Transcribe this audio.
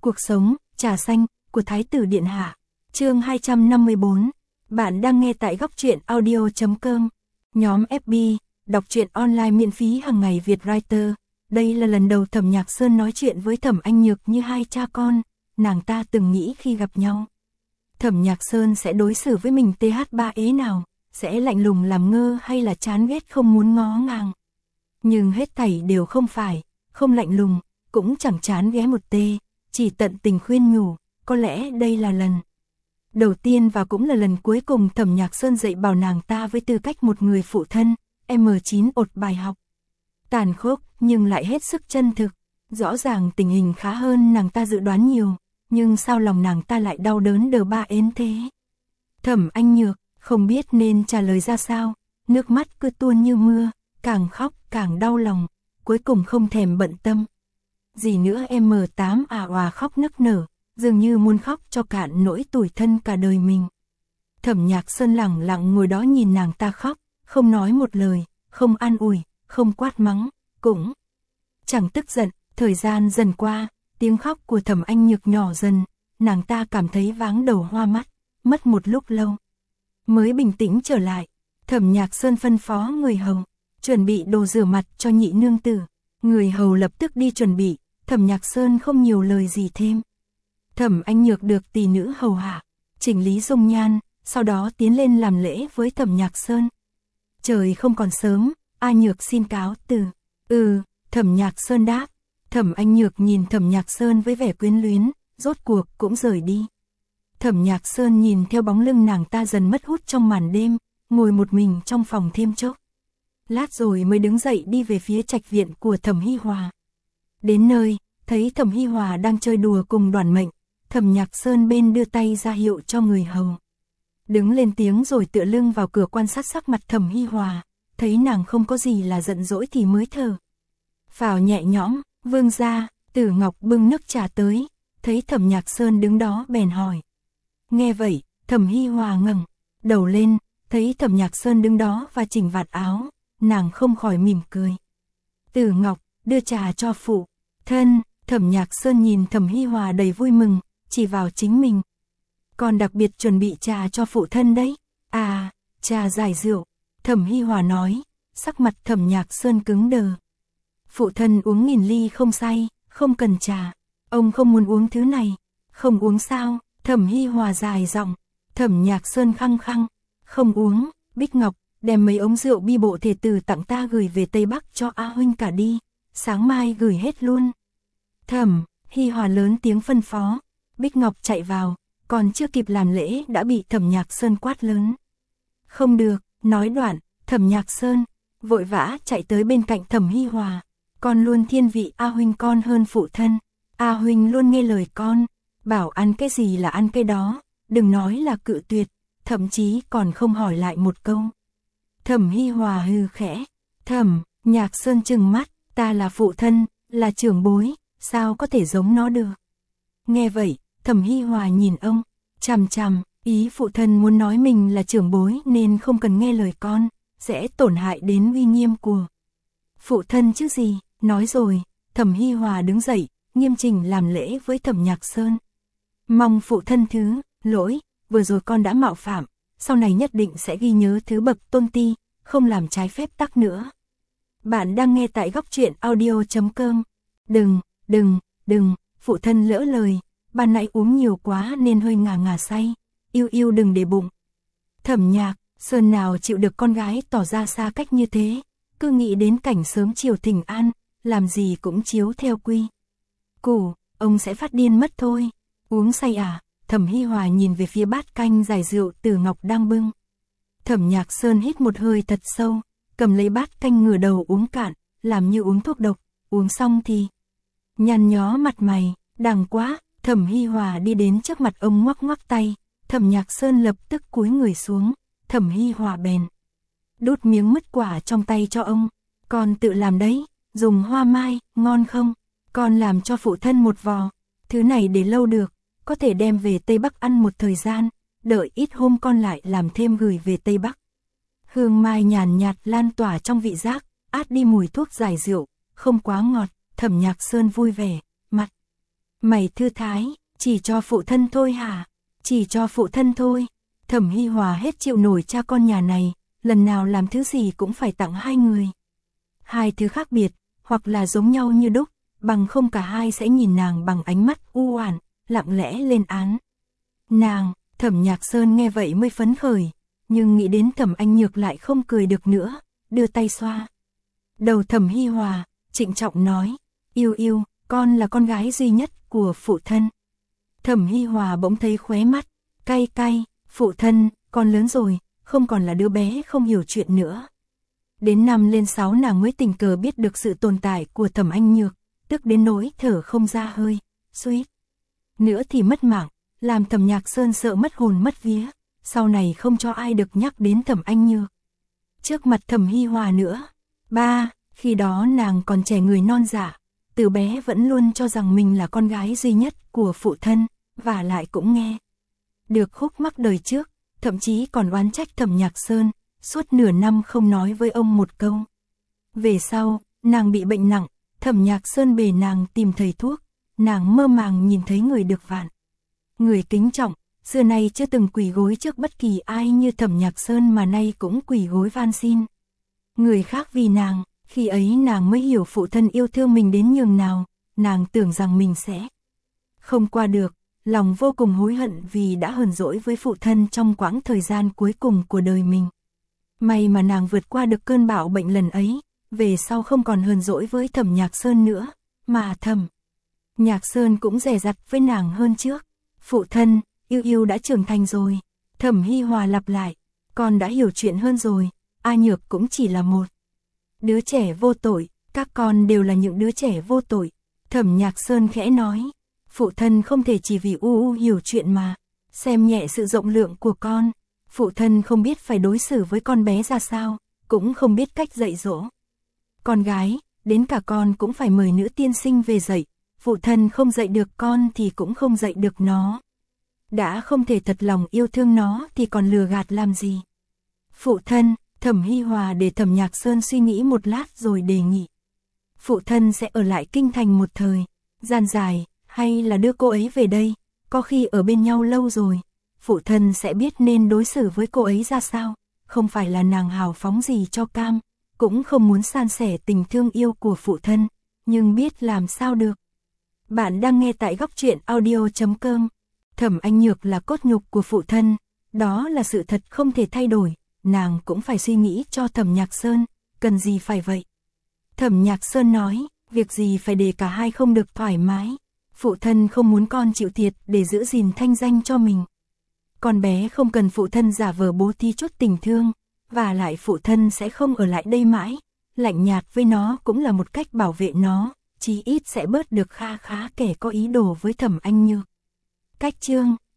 Cuộc sống, trà xanh, của Thái tử Điện Hạ. Chương 254. Bạn đang nghe tại góc truyện audio.com. Nhóm FB, đọc truyện online miễn phí hàng ngày Việt Writer. Đây là lần đầu Thẩm Nhạc Sơn nói chuyện với Thẩm Anh Nhược như hai cha con, nàng ta từng nghĩ khi gặp nhau. Thẩm Nhạc Sơn sẽ đối xử với mình TH3 ế nào, sẽ lạnh lùng làm ngơ hay là chán ghét không muốn ngó ngàng. Nhưng hết thảy đều không phải, không lạnh lùng, cũng chẳng chán ghé một tê, chỉ tận tình khuyên nhủ, có lẽ đây là lần đầu tiên và cũng là lần cuối cùng Thẩm Nhạc Sơn dạy bảo nàng ta với tư cách một người phụ thân, M9 ột bài học. Tàn khốc nhưng lại hết sức chân thực, rõ ràng tình hình khá hơn nàng ta dự đoán nhiều, nhưng sao lòng nàng ta lại đau đớn đờ ba ến thế. Thẩm Anh Nhược, không biết nên trả lời ra sao, nước mắt cứ tuôn như mưa, càng khóc càng đau lòng, cuối cùng không thèm bận tâm. Gì nữa M8 òa khóc nức nở, dường như muốn khóc cho cạn nỗi tủi thân cả đời mình. Thẩm Nhạc Sơn lặng lặng ngồi đó nhìn nàng ta khóc, không nói một lời, không an ủi, không quát mắng, cũng chẳng tức giận. Thời gian dần qua, tiếng khóc của Thẩm Anh Nhược nhỏ dần, nàng ta cảm thấy váng đầu hoa mắt, mất một lúc lâu mới bình tĩnh trở lại. Thẩm Nhạc Sơn phân phó người hầu chuẩn bị đồ rửa mặt cho nhị nương tử. Người hầu lập tức đi chuẩn bị, Thẩm Nhạc Sơn không nhiều lời gì thêm. Thẩm Anh Nhược được tỷ nữ hầu hạ, chỉnh lý dung nhan, sau đó tiến lên làm lễ với Thẩm Nhạc Sơn. Trời không còn sớm, A Nhược xin cáo từ. Thẩm Nhạc Sơn đáp. Thẩm Anh Nhược nhìn Thẩm Nhạc Sơn với vẻ quyến luyến, rốt cuộc cũng rời đi. Thẩm Nhạc Sơn nhìn theo bóng lưng nàng ta dần mất hút trong màn đêm, ngồi một mình trong phòng thêm chốc lát rồi mới đứng dậy đi về phía trạch viện của Thẩm Hi Hòa. Đến nơi, thấy Thẩm Hi Hòa đang chơi đùa cùng Đoàn Mệnh, Thẩm Nhạc Sơn bên đưa tay ra hiệu cho người hầu đứng lên tiếng rồi tựa lưng vào cửa quan sát sắc mặt Thẩm Hi Hòa, thấy nàng không có gì là giận dỗi thì mới thở phào nhẹ nhõm. Vương gia, Tử Ngọc bưng nước trà tới, thấy Thẩm Nhạc Sơn đứng đó bèn hỏi. Nghe vậy, Thẩm Hi Hòa ngẩng đầu lên, thấy Thẩm Nhạc Sơn đứng đó và chỉnh vạt áo, nàng không khỏi mỉm cười. Tử Ngọc, đưa trà cho phụ thân. Thẩm Nhạc Sơn nhìn Thẩm Hi Hòa đầy vui mừng, chỉ vào chính mình. Còn đặc biệt chuẩn bị trà cho phụ thân đấy. À, trà giải rượu. Thẩm Hi Hòa nói, sắc mặt Thẩm Nhạc Sơn cứng đờ. Phụ thân uống nghìn ly không say, không cần trà. Ông không muốn uống thứ này. Không uống sao? Thẩm Hi Hòa dài giọng. Thẩm Nhạc Sơn khăng khăng. Không uống. Bích Ngọc, đem mấy ống rượu bi bộ thể tử tặng ta gửi về Tây Bắc cho A huynh cả đi. Sáng mai gửi hết luôn. Thẩm Hi Hòa lớn tiếng phân phó. Bích Ngọc chạy vào, còn chưa kịp làm lễ đã bị Thẩm Nhạc Sơn quát lớn. Không được, nói đoạn, Thẩm Nhạc Sơn vội vã chạy tới bên cạnh Thẩm Hi Hòa. Con luôn thiên vị A huynh con hơn phụ thân. A huynh luôn nghe lời con, bảo ăn cái gì là ăn cái đó, đừng nói là cự tuyệt, thậm chí còn không hỏi lại một câu. Thẩm Hi Hòa hừ khẽ. Thẩm Nhạc Sơn trừng mắt, ta là phụ thân, là trưởng bối, sao có thể giống nó được. Nghe vậy, Thẩm Hi Hòa nhìn ông chằm chằm, ý phụ thân muốn nói mình là trưởng bối nên không cần nghe lời con, sẽ tổn hại đến uy nghiêm của phụ thân chứ gì. Nói rồi, Thẩm Hi Hòa đứng dậy, nghiêm chỉnh làm lễ với Thẩm Nhạc Sơn. Mong phụ thân thứ lỗi, vừa rồi con đã mạo phạm, sau này nhất định sẽ ghi nhớ thứ bậc tôn ti, không làm trái phép tắc nữa. Bạn đang nghe tại góc truyện audio.com. Đừng, phụ thân lỡ lời, ban nãy uống nhiều quá nên hơi ngà say, yêu đừng để bụng. Thẩm Nhạc Sơn nào chịu được con gái tỏ ra xa cách như thế, cứ nghĩ đến cảnh sớm chiều thỉnh an, làm gì cũng chiếu theo quy củ, ông sẽ phát điên mất thôi. Uống say à? Thẩm Hi Hòa nhìn về phía bát canh giải rượu Tử Ngọc đang bưng. Thẩm Nhạc Sơn hít một hơi thật sâu, cầm lấy bát canh ngửa đầu uống cạn, làm như uống thuốc độc, uống xong thì nhăn nhó mặt mày, đằng quá. Thẩm Hi Hòa đi đến trước mặt ông ngoắc ngoắc tay, Thẩm Nhạc Sơn lập tức cúi người xuống, Thẩm Hi Hòa bèn đút miếng mứt quả trong tay cho ông. Con tự làm đấy, dùng hoa mai, ngon không? Con làm cho phụ thân một vò, thứ này để lâu được, có thể đem về Tây Bắc ăn một thời gian, đợi ít hôm con lại làm thêm gửi về Tây Bắc. Hương mai nhàn nhạt lan tỏa trong vị giác, át đi mùi thuốc giải rượu, không quá ngọt. Thẩm Nhạc Sơn vui vẻ, mặt Mày thư thái, chỉ cho phụ thân thôi hả? Chỉ cho phụ thân thôi. Thẩm Hi Hòa hết chịu nổi cha con nhà này, lần nào làm thứ gì cũng phải tặng hai người. Hai thứ khác biệt, hoặc là giống nhau như đúc, bằng không cả hai sẽ nhìn nàng bằng ánh mắt u oán, lặng lẽ lên án. Nàng, Thẩm Nhạc Sơn nghe vậy mới phấn khởi, nhưng nghĩ đến Thẩm Anh Nhược lại không cười được nữa, đưa tay xoa đầu Thẩm Hi Hòa, trịnh trọng nói, yêu yêu, con là con gái duy nhất của phụ thân. Thẩm Hi Hòa bỗng thấy khóe mắt, cay cay, phụ thân, con lớn rồi, không còn là đứa bé không hiểu chuyện nữa. Đến năm lên 6 nàng mới tình cờ biết được sự tồn tại của Thẩm Anh Nhược, tức đến nỗi thở không ra hơi, suýt nữa thì mất mạng, làm Thẩm Nhạc Sơn sợ mất hồn mất vía, sau này không cho ai được nhắc đến Thẩm Anh Nhược trước mặt Thẩm Hi Hòa nữa. Ba, khi đó nàng còn trẻ người non dạ, từ bé vẫn luôn cho rằng mình là con gái duy nhất của phụ thân, và lại cũng nghe được khúc mắc đời trước, thậm chí còn oán trách Thẩm Nhạc Sơn, suốt nửa năm không nói với ông một câu. Về sau, nàng bị bệnh nặng, Thẩm Nhạc Sơn bề nàng tìm thầy thuốc, nàng mơ màng nhìn thấy người được vạn người kính trọng, xưa nay chưa từng quỳ gối trước bất kỳ ai như Thẩm Nhạc Sơn mà nay cũng quỳ gối van xin người khác vì nàng. Khi ấy nàng mới hiểu phụ thân yêu thương mình đến nhường nào, nàng tưởng rằng mình sẽ không qua được, lòng vô cùng hối hận vì đã hờn dỗi với phụ thân trong quãng thời gian cuối cùng của đời mình. May mà nàng vượt qua được cơn bạo bệnh lần ấy, về sau không còn hờn dỗi với Thẩm Nhạc Sơn nữa, mà Thẩm Nhạc Sơn cũng dè dặt với nàng hơn trước. Phụ thân, yêu yêu đã trưởng thành rồi. Thẩm Hi Hòa lặp lại, con đã hiểu chuyện hơn rồi, A Nhược cũng chỉ là một đứa trẻ vô tội, các con đều là những đứa trẻ vô tội. Thẩm Nhạc Sơn khẽ nói, phụ thân không thể chỉ vì hiểu chuyện mà xem nhẹ sự rộng lượng của con. Phụ thân không biết phải đối xử với con bé ra sao, cũng không biết cách dạy dỗ con gái, đến cả con cũng phải mời nữ tiên sinh về dạy. Phụ thân không dạy được con thì cũng không dạy được nó. Đã không thể thật lòng yêu thương nó thì còn lừa gạt làm gì? Phụ thân, Thẩm Hi Hòa để Thẩm Nhạc Sơn suy nghĩ một lát rồi đề nghị. Phụ thân sẽ ở lại kinh thành một thời gian dài, hay là đưa cô ấy về đây, có khi ở bên nhau lâu rồi, phụ thân sẽ biết nên đối xử với cô ấy ra sao, không phải là nàng hào phóng gì cho cam, cũng không muốn san sẻ tình thương yêu của phụ thân, nhưng biết làm sao được. Bạn đang nghe tại góc truyện audio.com. Thẩm Anh Nhược là cốt nhục của phụ thân, đó là sự thật không thể thay đổi, nàng cũng phải suy nghĩ cho Thẩm Nhạc Sơn, cần gì phải vậy. Thẩm Nhạc Sơn nói, việc gì phải để cả hai không được thoải mái, phụ thân không muốn con chịu thiệt để giữ gìn thanh danh cho mình. Con bé không cần phụ thân giả vờ bố thí chút tình thương, và lại phụ thân sẽ không ở lại đây mãi, lạnh nhạt với nó cũng là một cách bảo vệ nó, chí ít sẽ bớt được kha khá kẻ có ý đồ với Thẩm Anh Nhược. Cách chương